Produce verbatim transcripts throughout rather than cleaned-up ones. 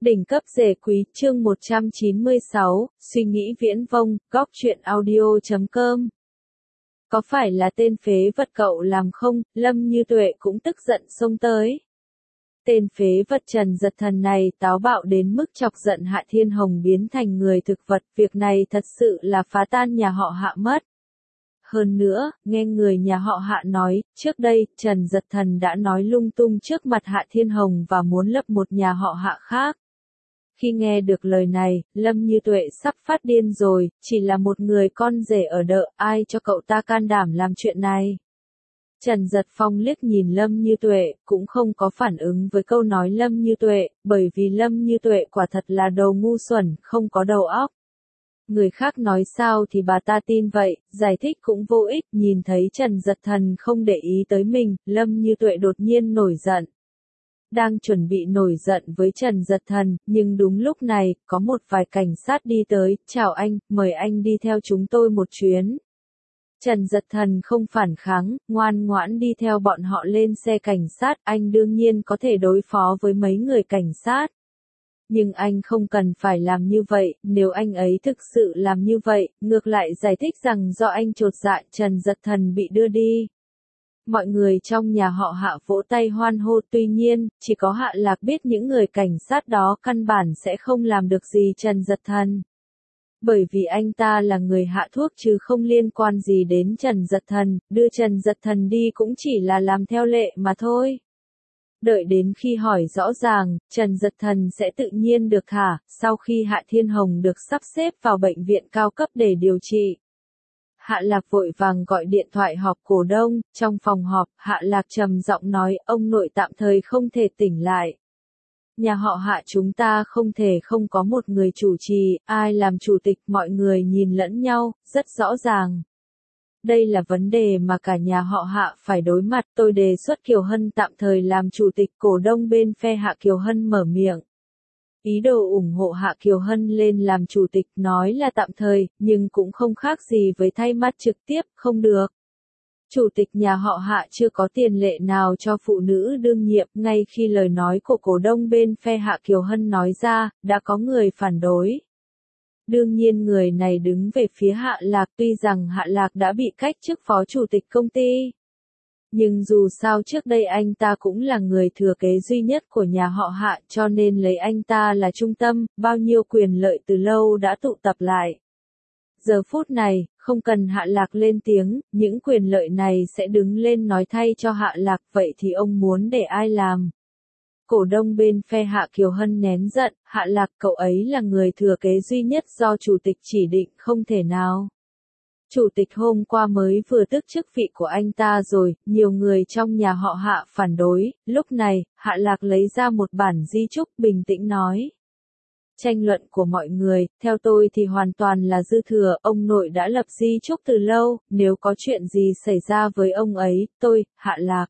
Đỉnh cấp rể quý, chương một trăm chín mươi sáu, suy nghĩ viễn vông, góc truyện audio chấm com. Có phải là tên phế vật cậu làm không? Lâm Như Tuệ cũng tức giận xông tới. Tên phế vật Trần Giật Thần này táo bạo đến mức chọc giận Hạ Thiên Hồng biến thành người thực vật, việc này thật sự là phá tan nhà họ Hạ mất. Hơn nữa, nghe người nhà họ Hạ nói, trước đây, Trần Giật Thần đã nói lung tung trước mặt Hạ Thiên Hồng và muốn lập một nhà họ Hạ khác. Khi nghe được lời này, Lâm Như Tuệ sắp phát điên rồi, chỉ là một người con rể ở đợ, ai cho cậu ta can đảm làm chuyện này. Trần Giật Phong liếc nhìn Lâm Như Tuệ, cũng không có phản ứng với câu nói Lâm Như Tuệ, bởi vì Lâm Như Tuệ quả thật là đồ ngu xuẩn, không có đầu óc. Người khác nói sao thì bà ta tin vậy, giải thích cũng vô ích, nhìn thấy Trần Giật Thần không để ý tới mình, Lâm Như Tuệ đột nhiên nổi giận. Đang chuẩn bị nổi giận với Trần Giật Thần, nhưng đúng lúc này, có một vài cảnh sát đi tới, chào anh, mời anh đi theo chúng tôi một chuyến. Trần Giật Thần không phản kháng, ngoan ngoãn đi theo bọn họ lên xe cảnh sát, anh đương nhiên có thể đối phó với mấy người cảnh sát. Nhưng anh không cần phải làm như vậy, nếu anh ấy thực sự làm như vậy, ngược lại giải thích rằng do anh chột dạ Trần Giật Thần bị đưa đi. Mọi người trong nhà họ Hạ vỗ tay hoan hô, tuy nhiên, chỉ có Hạ Lạc biết những người cảnh sát đó căn bản sẽ không làm được gì Trần Giật Thần. Bởi vì anh ta là người hạ thuốc chứ không liên quan gì đến Trần Giật Thần, đưa Trần Giật Thần đi cũng chỉ là làm theo lệ mà thôi. Đợi đến khi hỏi rõ ràng, Trần Giật Thần sẽ tự nhiên được thả, sau khi Hạ Thiên Hồng được sắp xếp vào bệnh viện cao cấp để điều trị. Hạ Lạc vội vàng gọi điện thoại họp cổ đông, trong phòng họp, Hạ Lạc trầm giọng nói, ông nội tạm thời không thể tỉnh lại. Nhà họ Hạ chúng ta không thể không có một người chủ trì, ai làm chủ tịch, mọi người nhìn lẫn nhau, rất rõ ràng. Đây là vấn đề mà cả nhà họ Hạ phải đối mặt, tôi đề xuất Kiều Hân tạm thời làm chủ tịch, cổ đông bên phe Hạ Kiều Hân mở miệng. Ý đồ ủng hộ Hạ Kiều Hân lên làm chủ tịch nói là tạm thời, nhưng cũng không khác gì với thay mắt trực tiếp, không được. Chủ tịch nhà họ Hạ chưa có tiền lệ nào cho phụ nữ đương nhiệm, ngay khi lời nói của cổ đông bên phe Hạ Kiều Hân nói ra, đã có người phản đối. Đương nhiên người này đứng về phía Hạ Lạc, tuy rằng Hạ Lạc đã bị cách chức phó chủ tịch công ty. Nhưng dù sao trước đây anh ta cũng là người thừa kế duy nhất của nhà họ Hạ, cho nên lấy anh ta là trung tâm, bao nhiêu quyền lợi từ lâu đã tụ tập lại. Giờ phút này, không cần Hạ Lạc lên tiếng, những quyền lợi này sẽ đứng lên nói thay cho Hạ Lạc, vậy thì ông muốn để ai làm? Cổ đông bên phe Hạ Kiều Hân nén giận, Hạ Lạc cậu ấy là người thừa kế duy nhất do chủ tịch chỉ định, không thể nào. Chủ tịch hôm qua mới vừa tước chức vị của anh ta rồi, nhiều người trong nhà họ Hạ phản đối, lúc này, Hạ Lạc lấy ra một bản di chúc bình tĩnh nói. Tranh luận của mọi người, theo tôi thì hoàn toàn là dư thừa, ông nội đã lập di chúc từ lâu, nếu có chuyện gì xảy ra với ông ấy, tôi, Hạ Lạc,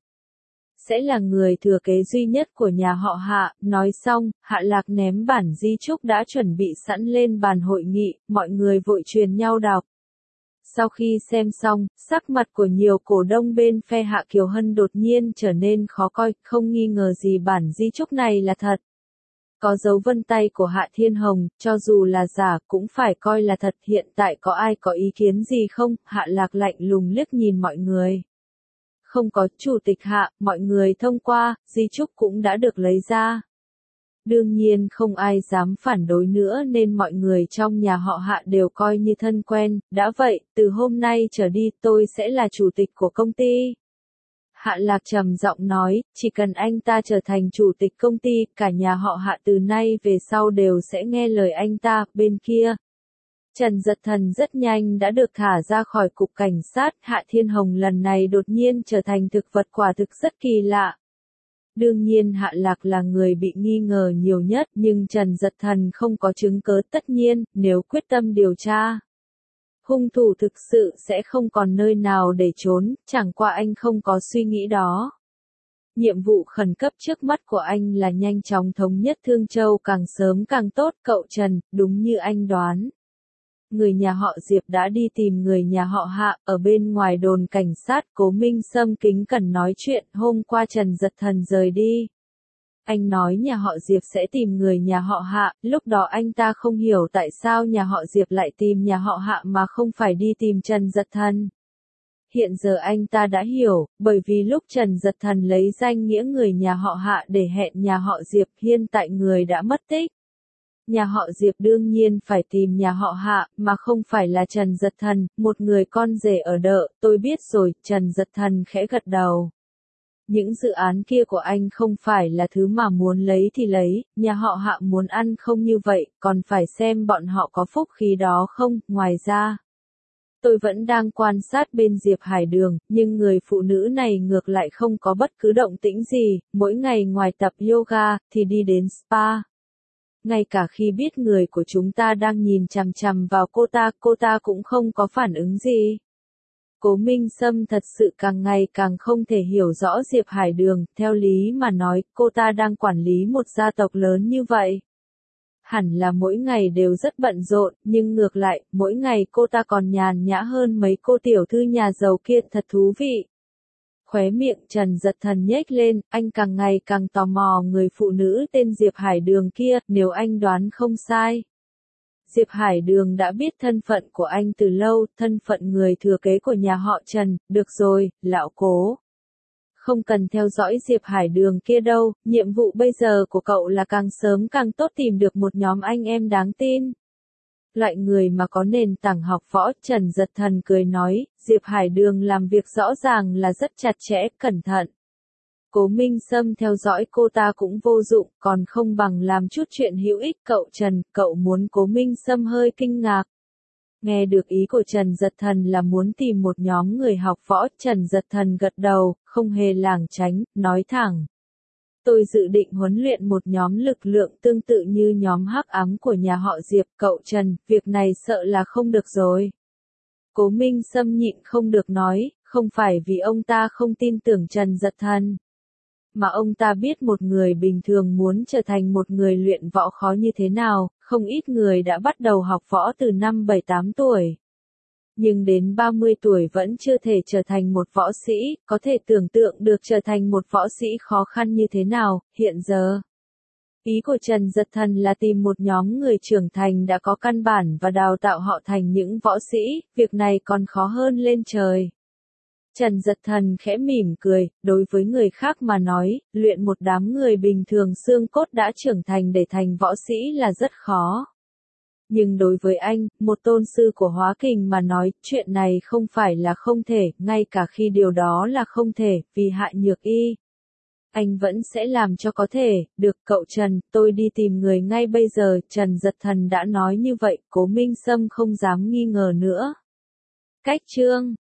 sẽ là người thừa kế duy nhất của nhà họ Hạ. Nói xong, Hạ Lạc ném bản di chúc đã chuẩn bị sẵn lên bàn hội nghị, mọi người vội truyền nhau đọc. Sau khi xem xong, sắc mặt của nhiều cổ đông bên phe Hạ Kiều Hân đột nhiên trở nên khó coi, không nghi ngờ gì bản di chúc này là thật. Có dấu vân tay của Hạ Thiên Hồng, cho dù là giả cũng phải coi là thật, hiện tại có ai có ý kiến gì không? Hạ Lạc lạnh lùng liếc nhìn mọi người. Không có, chủ tịch Hạ, mọi người thông qua, di chúc cũng đã được lấy ra. Đương nhiên không ai dám phản đối nữa nên mọi người trong nhà họ Hạ đều coi như thân quen, đã vậy, từ hôm nay trở đi tôi sẽ là chủ tịch của công ty. Hạ Lạc trầm giọng nói, chỉ cần anh ta trở thành chủ tịch công ty, cả nhà họ Hạ từ nay về sau đều sẽ nghe lời anh ta. Bên kia, Trần Giật Thần rất nhanh đã được thả ra khỏi cục cảnh sát, Hạ Thiên Hồng lần này đột nhiên trở thành thực vật, quả thực rất kỳ lạ. Đương nhiên Hạ Lạc là người bị nghi ngờ nhiều nhất, nhưng Trần Giật Thần không có chứng cớ, tất nhiên, nếu quyết tâm điều tra, hung thủ thực sự sẽ không còn nơi nào để trốn, chẳng qua anh không có suy nghĩ đó. Nhiệm vụ khẩn cấp trước mắt của anh là nhanh chóng thống nhất Thương Châu, càng sớm càng tốt. Cậu Trần, đúng như anh đoán. Người nhà họ Diệp đã đi tìm người nhà họ Hạ, ở bên ngoài đồn cảnh sát. Cố Minh Sâm kính cẩn nói chuyện, hôm qua Trần Giật Thần rời đi. Anh nói nhà họ Diệp sẽ tìm người nhà họ Hạ, lúc đó anh ta không hiểu tại sao nhà họ Diệp lại tìm nhà họ Hạ mà không phải đi tìm Trần Dật Thần. Hiện giờ anh ta đã hiểu, bởi vì lúc Trần Dật Thần lấy danh nghĩa người nhà họ Hạ để hẹn nhà họ Diệp, hiện tại người đã mất tích. Nhà họ Diệp đương nhiên phải tìm nhà họ Hạ, mà không phải là Trần Dật Thần, một người con rể ở đợ, tôi biết rồi, Trần Dật Thần khẽ gật đầu. Những dự án kia của anh không phải là thứ mà muốn lấy thì lấy, nhà họ Hạ muốn ăn không như vậy, còn phải xem bọn họ có phúc khí đó không, ngoài ra. Tôi vẫn đang quan sát bên Diệp Hải Đường, nhưng người phụ nữ này ngược lại không có bất cứ động tĩnh gì, mỗi ngày ngoài tập yoga, thì đi đến spa. Ngay cả khi biết người của chúng ta đang nhìn chằm chằm vào cô ta, cô ta cũng không có phản ứng gì. Cố Minh Sâm thật sự càng ngày càng không thể hiểu rõ Diệp Hải Đường, theo lý mà nói, cô ta đang quản lý một gia tộc lớn như vậy. Hẳn là mỗi ngày đều rất bận rộn, nhưng ngược lại, mỗi ngày cô ta còn nhàn nhã hơn mấy cô tiểu thư nhà giàu kia, thật thú vị. Khóe miệng Trần Dật Thần nhếch lên, anh càng ngày càng tò mò người phụ nữ tên Diệp Hải Đường kia, nếu anh đoán không sai. Diệp Hải Đường đã biết thân phận của anh từ lâu, thân phận người thừa kế của nhà họ Trần, được rồi, lão Cố. Không cần theo dõi Diệp Hải Đường kia đâu, nhiệm vụ bây giờ của cậu là càng sớm càng tốt tìm được một nhóm anh em đáng tin. Loại người mà có nền tảng học võ, Trần Dật Thần cười nói, Diệp Hải Đường làm việc rõ ràng là rất chặt chẽ, cẩn thận. Cố Minh Sâm theo dõi cô ta cũng vô dụng, còn không bằng làm chút chuyện hữu ích. Cậu Trần, cậu muốn Cố Minh Sâm hơi kinh ngạc. Nghe được ý của Trần Dật Thần là muốn tìm một nhóm người học võ, Trần Dật Thần gật đầu, không hề lảng tránh, nói thẳng. Tôi dự định huấn luyện một nhóm lực lượng tương tự như nhóm hắc ám của nhà họ Diệp. Cậu Trần, việc này sợ là không được rồi. Cố Minh Sâm nhịn không được nói, không phải vì ông ta không tin tưởng Trần Dật Thần. Mà ông ta biết một người bình thường muốn trở thành một người luyện võ khó như thế nào, không ít người đã bắt đầu học võ từ năm bảy tám tuổi. Nhưng đến ba mươi tuổi vẫn chưa thể trở thành một võ sĩ, có thể tưởng tượng được trở thành một võ sĩ khó khăn như thế nào, hiện giờ. Ý của Trần Dật Thần là tìm một nhóm người trưởng thành đã có căn bản và đào tạo họ thành những võ sĩ, việc này còn khó hơn lên trời. Trần Dật Thần khẽ mỉm cười, đối với người khác mà nói, luyện một đám người bình thường xương cốt đã trưởng thành để thành võ sĩ là rất khó. Nhưng đối với anh, một tôn sư của Hóa Kình mà nói, chuyện này không phải là không thể, ngay cả khi điều đó là không thể, vì Hạ Nhược Y. Anh vẫn sẽ làm cho có thể, được cậu Trần, tôi đi tìm người ngay bây giờ, Trần Dật Thần đã nói như vậy, Cố Minh Sâm không dám nghi ngờ nữa. Cách chương